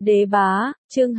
Đế bá, chương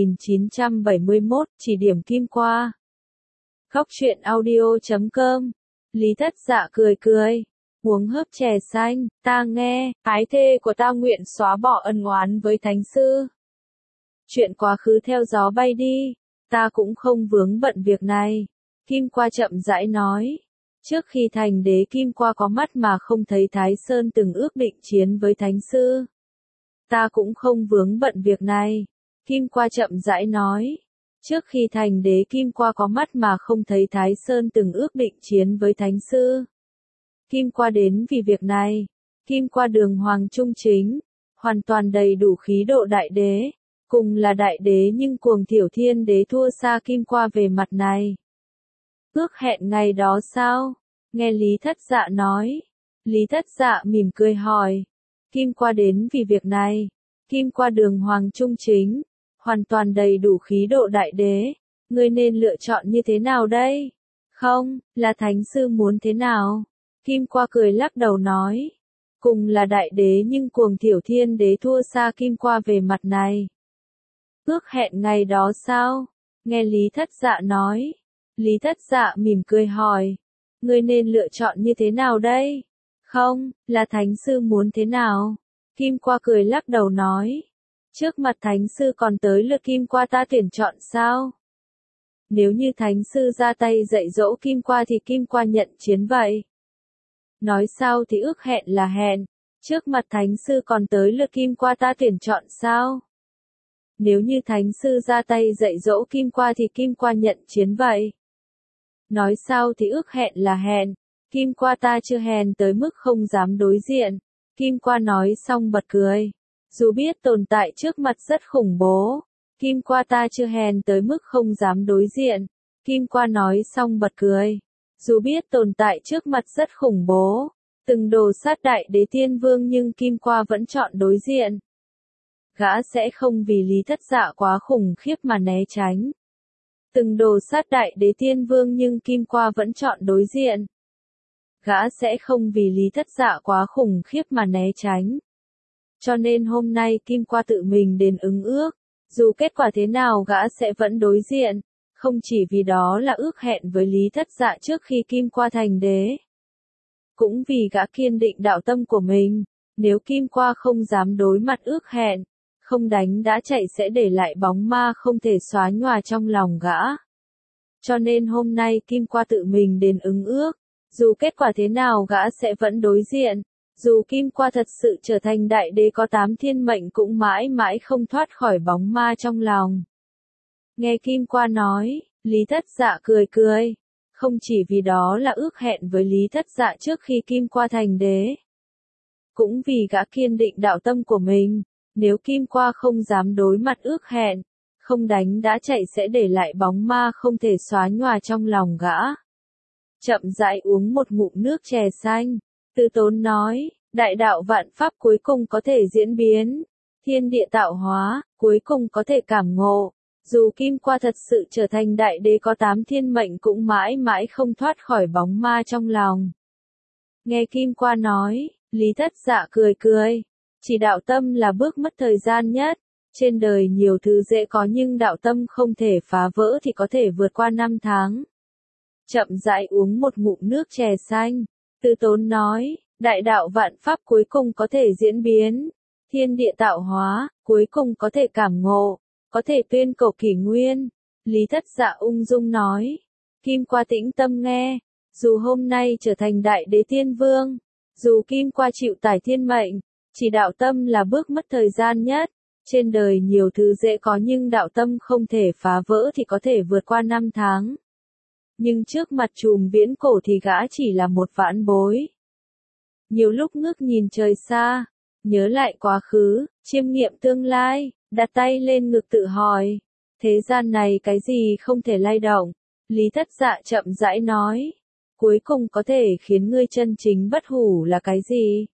2971, chỉ điểm Kim Qua. Góc truyện audio.com. Lý Thất Dạ cười cười, uống hớp chè xanh, ta nghe, ái thê của ta nguyện xóa bỏ ân oán với Thánh Sư. Chuyện quá khứ theo gió bay đi, ta cũng không vướng bận việc này. Kim Qua chậm rãi nói. Trước khi thành đế Kim Qua có mắt mà không thấy Thái Sơn từng ước định chiến với Thánh Sư. Ta cũng không vướng bận việc này. Kim Qua chậm rãi nói. Trước khi thành đế Kim Qua có mắt mà không thấy Thái Sơn từng ước định chiến với Thánh Sư. Kim Qua đến vì việc này. Kim Qua đường hoàng trung chính, hoàn toàn đầy đủ khí độ đại đế. Cùng là đại đế nhưng cuồng thiểu thiên đế thua xa Kim Qua về mặt này. Ước hẹn ngày đó sao? Nghe Lý Thất Dạ nói. Lý Thất Dạ mỉm cười hỏi. Kim Qua đến vì việc này. Kim Qua đường hoàng trung chính, hoàn toàn đầy đủ khí độ đại đế. Ngươi nên lựa chọn như thế nào đây? Không, là Thánh Sư muốn thế nào? Kim Qua cười lắc đầu nói. Cùng là đại đế nhưng cuồng thiểu thiên đế thua xa Kim Qua về mặt này. Ước hẹn ngày đó sao? Nghe Lý Thất Dạ nói. Lý Thất Dạ mỉm cười hỏi. Ngươi nên lựa chọn như thế nào đây? Không, là Thánh Sư muốn thế nào? Kim Qua cười lắc đầu nói. Trước mặt Thánh Sư còn tới lượt Kim Qua ta tuyển chọn sao? Nếu như Thánh Sư ra tay dạy dỗ Kim Qua thì Kim Qua nhận chiến vậy. Nói sao thì ước hẹn là hẹn. Trước mặt Thánh Sư còn tới lượt Kim Qua ta tuyển chọn sao? Nếu như Thánh Sư ra tay dạy dỗ Kim Qua thì Kim Qua nhận chiến vậy. Nói sao thì ước hẹn là hẹn. Kim Qua ta chưa hèn tới mức không dám đối diện. Kim Qua nói xong bật cười. Dù biết tồn tại trước mặt rất khủng bố. Kim Qua ta chưa hèn tới mức không dám đối diện. Kim Qua nói xong bật cười. Dù biết tồn tại trước mặt rất khủng bố. Từng đồ sát đại đế tiên vương nhưng Kim Qua vẫn chọn đối diện. Gã sẽ không vì Lý Thất Dạ quá khủng khiếp mà né tránh. Từng đồ sát đại đế tiên vương nhưng Kim Qua vẫn chọn đối diện. Gã sẽ không vì Lý Thất Dạ quá khủng khiếp mà né tránh. Cho nên hôm nay Kim Qua tự mình đến ứng ước. Dù kết quả thế nào gã sẽ vẫn đối diện. Không chỉ vì đó là ước hẹn với Lý Thất Dạ trước khi Kim Qua thành đế. Cũng vì gã kiên định đạo tâm của mình. Nếu Kim Qua không dám đối mặt ước hẹn, không đánh đã chạy sẽ để lại bóng ma không thể xóa nhòa trong lòng gã. Cho nên hôm nay Kim Qua tự mình đến ứng ước. Dù kết quả thế nào gã sẽ vẫn đối diện. Dù Kim Qua thật sự trở thành đại đế có 8 thiên mệnh cũng mãi mãi không thoát khỏi bóng ma trong lòng. Nghe Kim Qua nói, Lý Thất Dạ cười cười. Không chỉ vì đó là ước hẹn với Lý Thất Dạ trước khi Kim Qua thành đế. Cũng vì gã kiên định đạo tâm của mình. Nếu Kim Qua không dám đối mặt ước hẹn, không đánh đã chạy sẽ để lại bóng ma không thể xóa nhòa trong lòng gã. Chậm rãi uống một ngụm nước chè xanh, Từ Tốn nói, đại đạo vạn pháp cuối cùng có thể diễn biến, thiên địa tạo hóa, cuối cùng có thể cảm ngộ. Dù Kim Qua thật sự trở thành đại đế có 8 thiên mệnh cũng mãi mãi không thoát khỏi bóng ma trong lòng. Nghe Kim Qua nói, Lý Thất Dạ cười cười. Chỉ đạo tâm là bước mất thời gian nhất. Trên đời nhiều thứ dễ có nhưng đạo tâm không thể phá vỡ thì có thể vượt qua 5 tháng. Chậm rãi uống một ngụm nước chè xanh. Từ Tốn nói, đại đạo vạn pháp cuối cùng có thể diễn biến. Thiên địa tạo hóa, cuối cùng có thể cảm ngộ. Có thể tuyên cổ kỷ nguyên. Lý Thất Dạ ung dung nói. Kim Qua tĩnh tâm nghe. Dù hôm nay trở thành đại đế tiên vương. Dù Kim Qua chịu tải thiên mệnh. Chỉ đạo tâm là bước mất thời gian nhất. Trên đời nhiều thứ dễ có nhưng đạo tâm không thể phá vỡ thì có thể vượt qua 5 tháng. Nhưng trước mặt trùm viễn cổ thì gã chỉ là một vãn bối. Nhiều lúc ngước nhìn trời xa, nhớ lại quá khứ, chiêm nghiệm tương lai, đặt tay lên ngực tự hỏi. Thế gian này cái gì không thể lay động? Lý Thất Dạ chậm rãi nói. Cuối cùng có thể khiến ngươi chân chính bất hủ là cái gì?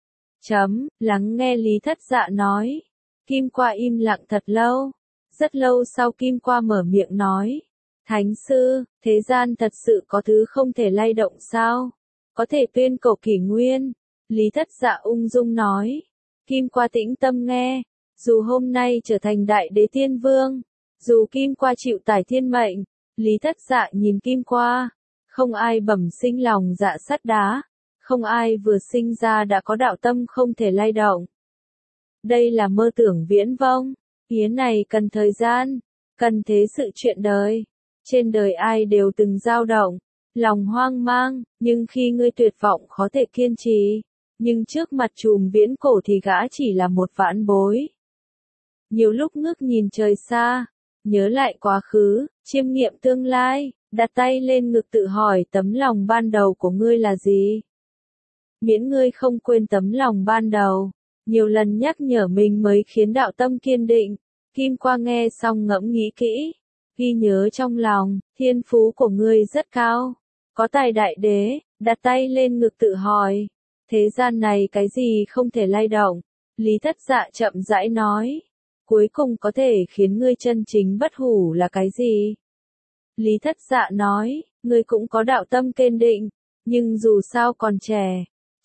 Lắng nghe Lý Thất Dạ nói. Kim Qua im lặng thật lâu. Rất lâu sau Kim Qua mở miệng nói. Thánh Sư, thế gian thật sự có thứ không thể lay động sao? Có thể tuyên cổ kỷ nguyên. Lý Thất Dạ ung dung nói. Kim Qua tĩnh tâm nghe. dù hôm nay trở thành đại đế tiên vương, dù Kim Qua chịu tải thiên mệnh, Lý Thất Dạ nhìn Kim Qua, không ai bẩm sinh lòng dạ sắt đá, không ai vừa sinh ra đã có đạo tâm không thể lay động. Đây là mơ tưởng viễn vông, phía này cần thời gian, cần thế sự chuyện đời. Trên đời ai đều từng dao động, lòng hoang mang, nhưng khi ngươi tuyệt vọng khó thể kiên trì, nhưng trước mặt chùm viễn cổ thì gã chỉ là một vãn bối. Nhiều lúc ngước nhìn trời xa, nhớ lại quá khứ, chiêm nghiệm tương lai, đặt tay lên ngực tự hỏi tấm lòng ban đầu của ngươi là gì? Miễn ngươi không quên tấm lòng ban đầu, nhiều lần nhắc nhở mình mới khiến đạo tâm kiên định. Kim Qua nghe xong ngẫm nghĩ kỹ, ghi nhớ trong lòng, thiên phú của ngươi rất cao, có tài đại đế, đặt tay lên ngực tự hỏi, thế gian này cái gì không thể lay động? Lý Thất Dạ chậm rãi nói, cuối cùng có thể khiến ngươi chân chính bất hủ là cái gì? Lý Thất Dạ nói, ngươi cũng có đạo tâm kiên định, nhưng dù sao còn trẻ.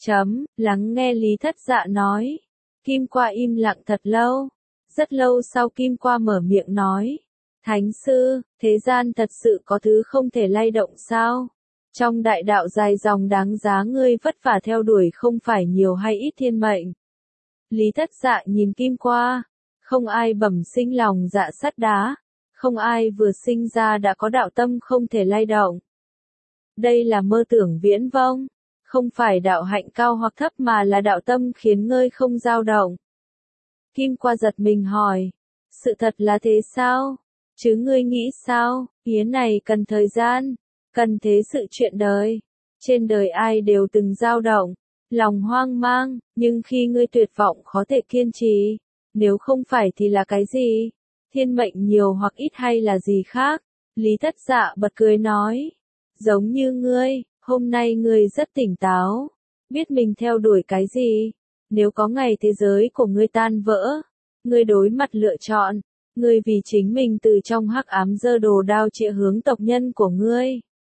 Lắng nghe Lý Thất Dạ nói, Kim Qua im lặng thật lâu. Rất lâu sau Kim Qua mở miệng nói, Thánh sư, thế gian thật sự có thứ không thể lay động sao? Trong đại đạo dài dòng đáng giá ngươi vất vả theo đuổi không phải nhiều hay ít thiên mệnh. Lý Thất Dạ nhìn Kim Qua, không ai bẩm sinh lòng dạ sắt đá, không ai vừa sinh ra đã có đạo tâm không thể lay động. Đây là mơ tưởng viễn vông, không phải đạo hạnh cao hoặc thấp mà là đạo tâm khiến ngươi không dao động. Kim Qua giật mình hỏi, sự thật là thế sao? Chứ ngươi nghĩ sao? Phía này cần thời gian, cần thế sự chuyện đời. Trên đời ai đều từng dao động, lòng hoang mang, nhưng khi ngươi tuyệt vọng khó thể kiên trì, nếu không phải thì là cái gì? Thiên mệnh nhiều hoặc ít hay là gì khác? Lý Thất Dạ bật cười nói, giống như ngươi, hôm nay ngươi rất tỉnh táo, biết mình theo đuổi cái gì. Nếu có ngày thế giới của ngươi tan vỡ, ngươi đối mặt lựa chọn, ngươi vì chính mình từ trong hắc ám giơ đồ đao chĩa hướng tộc nhân của ngươi.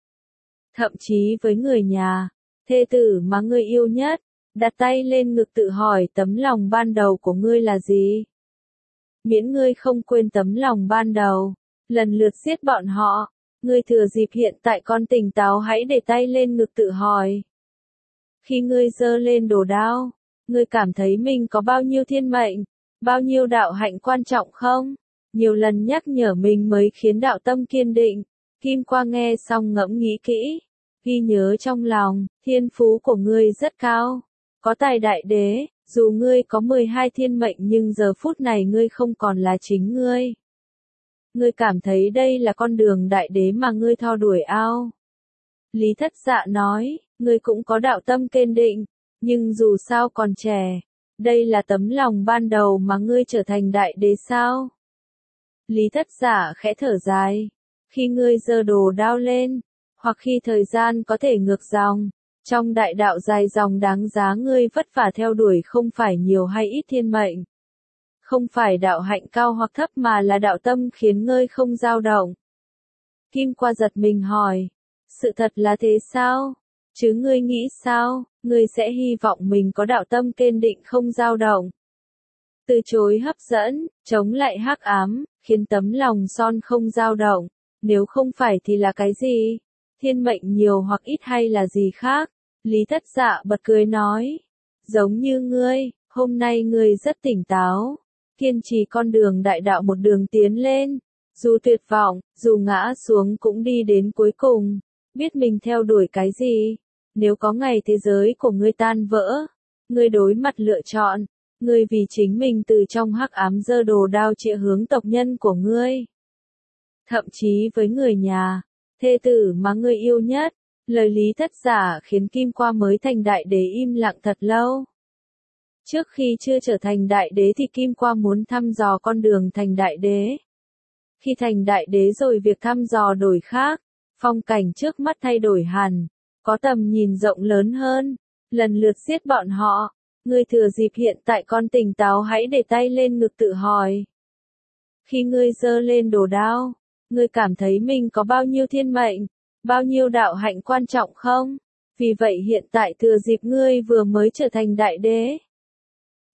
Thậm chí với người nhà, thê tử mà ngươi yêu nhất, đặt tay lên ngực tự hỏi tấm lòng ban đầu của ngươi là gì? Miễn ngươi không quên tấm lòng ban đầu, lần lượt giết bọn họ, ngươi thừa dịp hiện tại con tỉnh táo hãy để tay lên ngực tự hỏi. Khi ngươi giơ lên đồ đao, ngươi cảm thấy mình có bao nhiêu thiên mệnh, bao nhiêu đạo hạnh quan trọng không? Nhiều lần nhắc nhở mình mới khiến đạo tâm kiên định. Kim Qua nghe xong ngẫm nghĩ kỹ, ghi nhớ trong lòng, thiên phú của ngươi rất cao, có tài đại đế, dù ngươi có 12 thiên mệnh nhưng giờ phút này ngươi không còn là chính ngươi. Ngươi cảm thấy đây là con đường đại đế mà ngươi theo đuổi ao? Lý Thất Dạ nói, ngươi cũng có đạo tâm kiên định, nhưng dù sao còn trẻ, đây là tấm lòng ban đầu mà ngươi trở thành đại đế sao? Lý Thất Dạ khẽ thở dài, khi ngươi giơ đồ đao lên, hoặc khi thời gian có thể ngược dòng, trong đại đạo dài dòng đáng giá ngươi vất vả theo đuổi không phải nhiều hay ít thiên mệnh. Không phải đạo hạnh cao hoặc thấp mà là đạo tâm khiến ngươi không dao động. Kim Qua giật mình hỏi, sự thật là thế sao? Chứ ngươi nghĩ sao? Ngươi sẽ hy vọng mình có đạo tâm kiên định không dao động. Từ chối hấp dẫn, chống lại hắc ám, khiến tấm lòng son không dao động. Nếu không phải thì là cái gì? Thiên mệnh nhiều hoặc ít hay là gì khác? Lý Thất Dạ bật cười nói, giống như ngươi, hôm nay ngươi rất tỉnh táo, kiên trì con đường đại đạo một đường tiến lên, dù tuyệt vọng, dù ngã xuống cũng đi đến cuối cùng, biết mình theo đuổi cái gì. Nếu có ngày thế giới của ngươi tan vỡ, ngươi đối mặt lựa chọn, ngươi vì chính mình từ trong hắc ám giơ đồ đao chĩa hướng tộc nhân của ngươi. Thậm chí với người nhà, thê tử mà ngươi yêu nhất, lời Lý Thất Dạ khiến Kim Qua mới thành đại đế im lặng thật lâu. Trước khi chưa trở thành đại đế thì Kim Qua muốn thăm dò con đường thành đại đế. Khi thành đại đế rồi việc thăm dò đổi khác, phong cảnh trước mắt thay đổi hẳn, có tầm nhìn rộng lớn hơn, lần lượt giết bọn họ. Ngươi thừa dịp hiện tại con tỉnh táo hãy để tay lên ngực tự hỏi. Khi ngươi giơ lên đồ đao, ngươi cảm thấy mình có bao nhiêu thiên mệnh, bao nhiêu đạo hạnh quan trọng không? Vì vậy hiện tại thừa dịp ngươi vừa mới trở thành đại đế.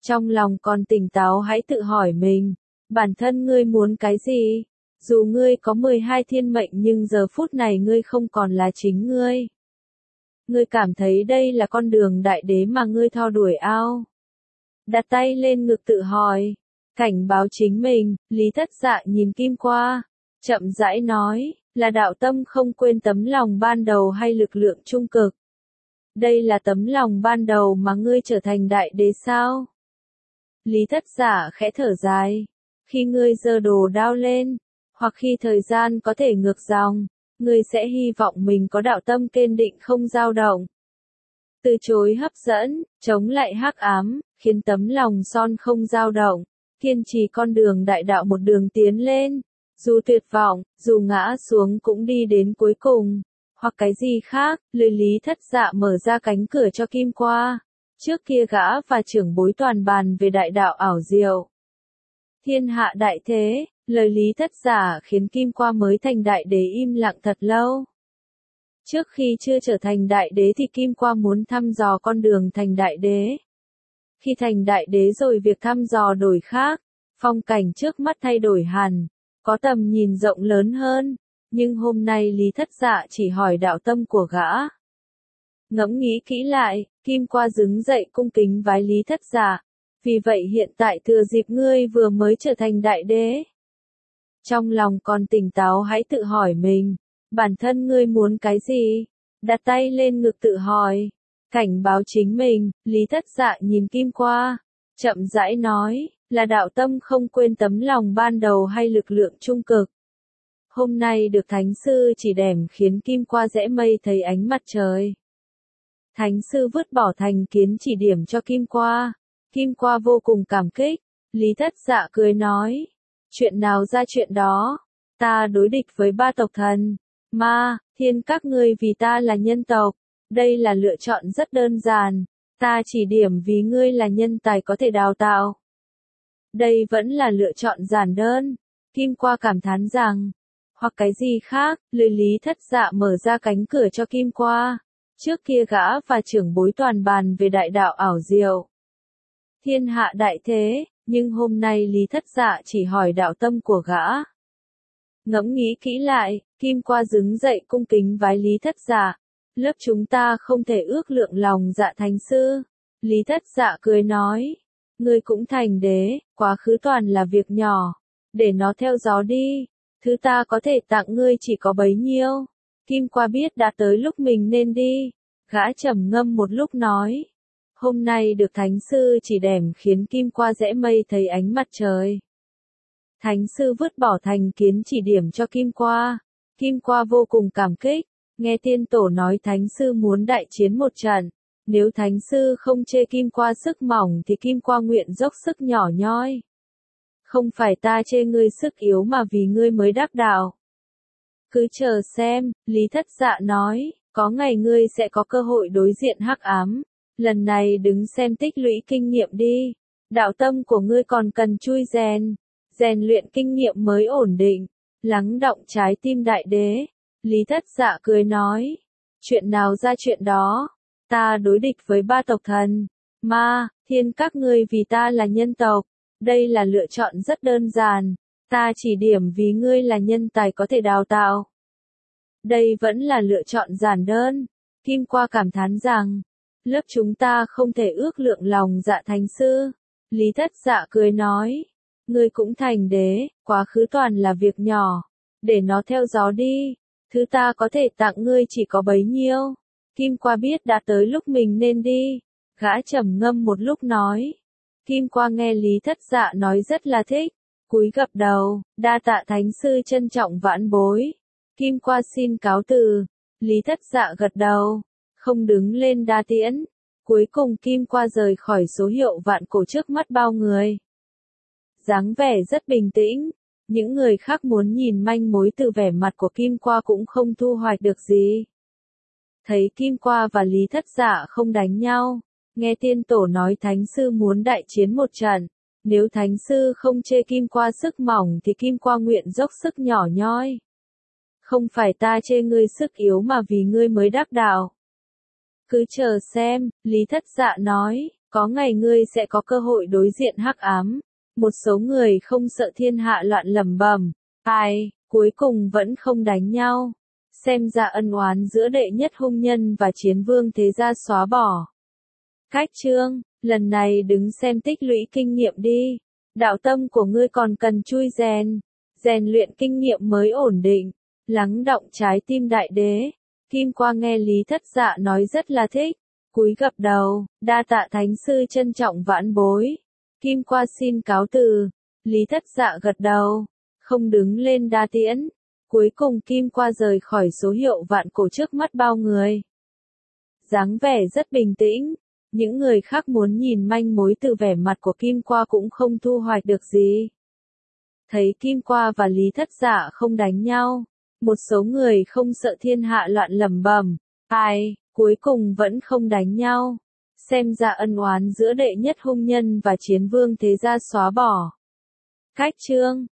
Trong lòng còn tỉnh táo hãy tự hỏi mình, bản thân ngươi muốn cái gì? Dù ngươi có 12 thiên mệnh nhưng giờ phút này ngươi không còn là chính ngươi. Ngươi cảm thấy đây là con đường đại đế mà ngươi theo đuổi ao? Đặt tay lên ngực tự hỏi, cảnh báo chính mình, Lý Thất Dạ nhìn Kim Qua, chậm rãi nói, là đạo tâm không quên tấm lòng ban đầu hay lực lượng trung cực? Đây là tấm lòng ban đầu mà ngươi trở thành đại đế sao? Lý Thất Dạ khẽ thở dài, khi ngươi giơ đồ đao lên, hoặc khi thời gian có thể ngược dòng, ngươi sẽ hy vọng mình có đạo tâm kiên định không dao động. Từ chối hấp dẫn, chống lại hắc ám, khiến tấm lòng son không dao động, kiên trì con đường đại đạo một đường tiến lên, dù tuyệt vọng, dù ngã xuống cũng đi đến cuối cùng, hoặc cái gì khác, lời Lý Thất Dạ mở ra cánh cửa cho Kim Qua. Trước kia gã và trưởng bối toàn bàn về đại đạo ảo diệu. Thiên hạ đại thế, lời Lý Thất Dạ khiến Kim Qua mới thành đại đế im lặng thật lâu. Trước khi chưa trở thành đại đế thì Kim Qua muốn thăm dò con đường thành đại đế. Khi thành đại đế rồi việc thăm dò đổi khác, phong cảnh trước mắt thay đổi hẳn, có tầm nhìn rộng lớn hơn, nhưng hôm nay Lý Thất Dạ chỉ hỏi đạo tâm của gã. Ngẫm nghĩ kỹ lại, Kim Qua đứng dậy cung kính vái Lý Thất Dạ, vì vậy hiện tại thừa dịp ngươi vừa mới trở thành đại đế. Trong lòng còn tỉnh táo hãy tự hỏi mình, bản thân ngươi muốn cái gì? Đặt tay lên ngực tự hỏi, cảnh báo chính mình, Lý Thất Dạ nhìn Kim Qua, chậm rãi nói, là đạo tâm không quên tấm lòng ban đầu hay lực lượng trung cực? Hôm nay được Thánh Sư chỉ điểm khiến Kim Qua rẽ mây thấy ánh mặt trời. Thánh Sư vứt bỏ thành kiến chỉ điểm cho Kim Qua. Kim Qua vô cùng cảm kích. Lý Thất Dạ cười nói, chuyện nào ra chuyện đó, ta đối địch với ba tộc thần, ma, thiên các ngươi vì ta là nhân tộc, đây là lựa chọn rất đơn giản, ta chỉ điểm vì ngươi là nhân tài có thể đào tạo. Đây vẫn là lựa chọn giản đơn. Kim Qua cảm thán rằng, hoặc cái gì khác, lời Lý Thất Dạ mở ra cánh cửa cho Kim Qua. Trước kia gã và trưởng bối toàn bàn về đại đạo ảo diệu. Thiên hạ đại thế, nhưng hôm nay Lý Thất Dạ chỉ hỏi đạo tâm của gã. Ngẫm nghĩ kỹ lại, Kim Qua đứng dậy cung kính vái Lý Thất Dạ. Lớp chúng ta không thể ước lượng lòng dạ Thánh Sư. Lý Thất Dạ cười nói, ngươi cũng thành đế, quá khứ toàn là việc nhỏ, để nó theo gió đi, thứ ta có thể tặng ngươi chỉ có bấy nhiêu. Kim Qua biết đã tới lúc mình nên đi, gã trầm ngâm một lúc nói, hôm nay được Thánh Sư chỉ điểm khiến Kim Qua rẽ mây thấy ánh mặt trời. Thánh Sư vứt bỏ thành kiến chỉ điểm cho Kim Qua. Kim Qua vô cùng cảm kích, nghe Tiên Tổ nói Thánh Sư muốn đại chiến một trận. Nếu Thánh Sư không chê Kim Qua sức mỏng thì Kim Qua nguyện dốc sức nhỏ nhoi. Không phải ta chê ngươi sức yếu mà vì ngươi mới đắc đạo. Cứ chờ xem, Lý Thất Dạ nói, có ngày ngươi sẽ có cơ hội đối diện hắc ám. Lần này đứng xem tích lũy kinh nghiệm đi. Đạo tâm của ngươi còn cần chui rèn. Rèn luyện kinh nghiệm mới ổn định. Lắng động trái tim đại đế. Lý Thất Dạ cười nói. Chuyện nào ra chuyện đó. Ta đối địch với ba tộc thần. Ma, thiên các ngươi vì ta là nhân tộc. Đây là lựa chọn rất đơn giản. Ta chỉ điểm vì ngươi là nhân tài có thể đào tạo. Đây vẫn là lựa chọn giản đơn. Kim Qua cảm thán rằng, lớp chúng ta không thể ước lượng lòng dạ Thánh Sư. Lý Thất Dạ cười nói, ngươi cũng thành đế, quá khứ toàn là việc nhỏ, để nó theo gió đi, thứ ta có thể tặng ngươi chỉ có bấy nhiêu. Kim Qua biết đã tới lúc mình nên đi, gã trầm ngâm một lúc nói. Kim Qua nghe Lý Thất Dạ nói rất là thích, cúi gập đầu, đa tạ Thánh Sư trân trọng vãn bối. Kim Qua xin cáo từ. Lý Thất Dạ gật đầu, không đứng lên đa tiễn. Cuối cùng Kim Qua rời khỏi số hiệu vạn cổ trước mắt bao người. Dáng vẻ rất bình tĩnh, những người khác muốn nhìn manh mối từ vẻ mặt của Kim Qua cũng không thu hoạch được gì. Thấy Kim Qua và Lý Thất Dạ không đánh nhau, nghe Tiên Tổ nói Thánh Sư muốn đại chiến một trận. Nếu Thánh Sư không chê Kim Qua sức mỏng thì Kim Qua nguyện dốc sức nhỏ nhoi. Không phải ta chê ngươi sức yếu mà vì ngươi mới đắc đạo. Cứ chờ xem, Lý Thất Dạ nói, Có ngày ngươi sẽ có cơ hội đối diện hắc ám. Một số người không sợ thiên hạ loạn lẩm bẩm. Ai, cuối cùng vẫn không đánh nhau. Xem ra ân oán giữa đệ nhất hung nhân và chiến vương thế gia xóa bỏ. Cách chương, lần này đứng xem tích lũy kinh nghiệm đi. Đạo tâm của ngươi còn cần chui rèn. Rèn luyện kinh nghiệm mới ổn định. Lắng động trái tim đại đế. Kim Qua nghe Lý Thất Dạ nói rất là thích. Cúi gập đầu, đa tạ thánh sư trân trọng vãn bối. Kim Qua xin cáo từ. Lý Thất Dạ gật đầu. Không đứng lên đa tiễn. Cuối cùng Kim Qua rời khỏi số hiệu vạn cổ trước mắt bao người. Dáng vẻ rất bình tĩnh. Những người khác muốn nhìn manh mối từ vẻ mặt của Kim Qua cũng không thu hoạch được gì. Thấy Kim Qua và Lý Thất Dạ không đánh nhau. Một số người không sợ thiên hạ loạn lẩm bẩm. Ai, cuối cùng vẫn không đánh nhau. Xem ra ân oán giữa đệ nhất hung nhân và chiến vương thế gia xóa bỏ. Cách chương,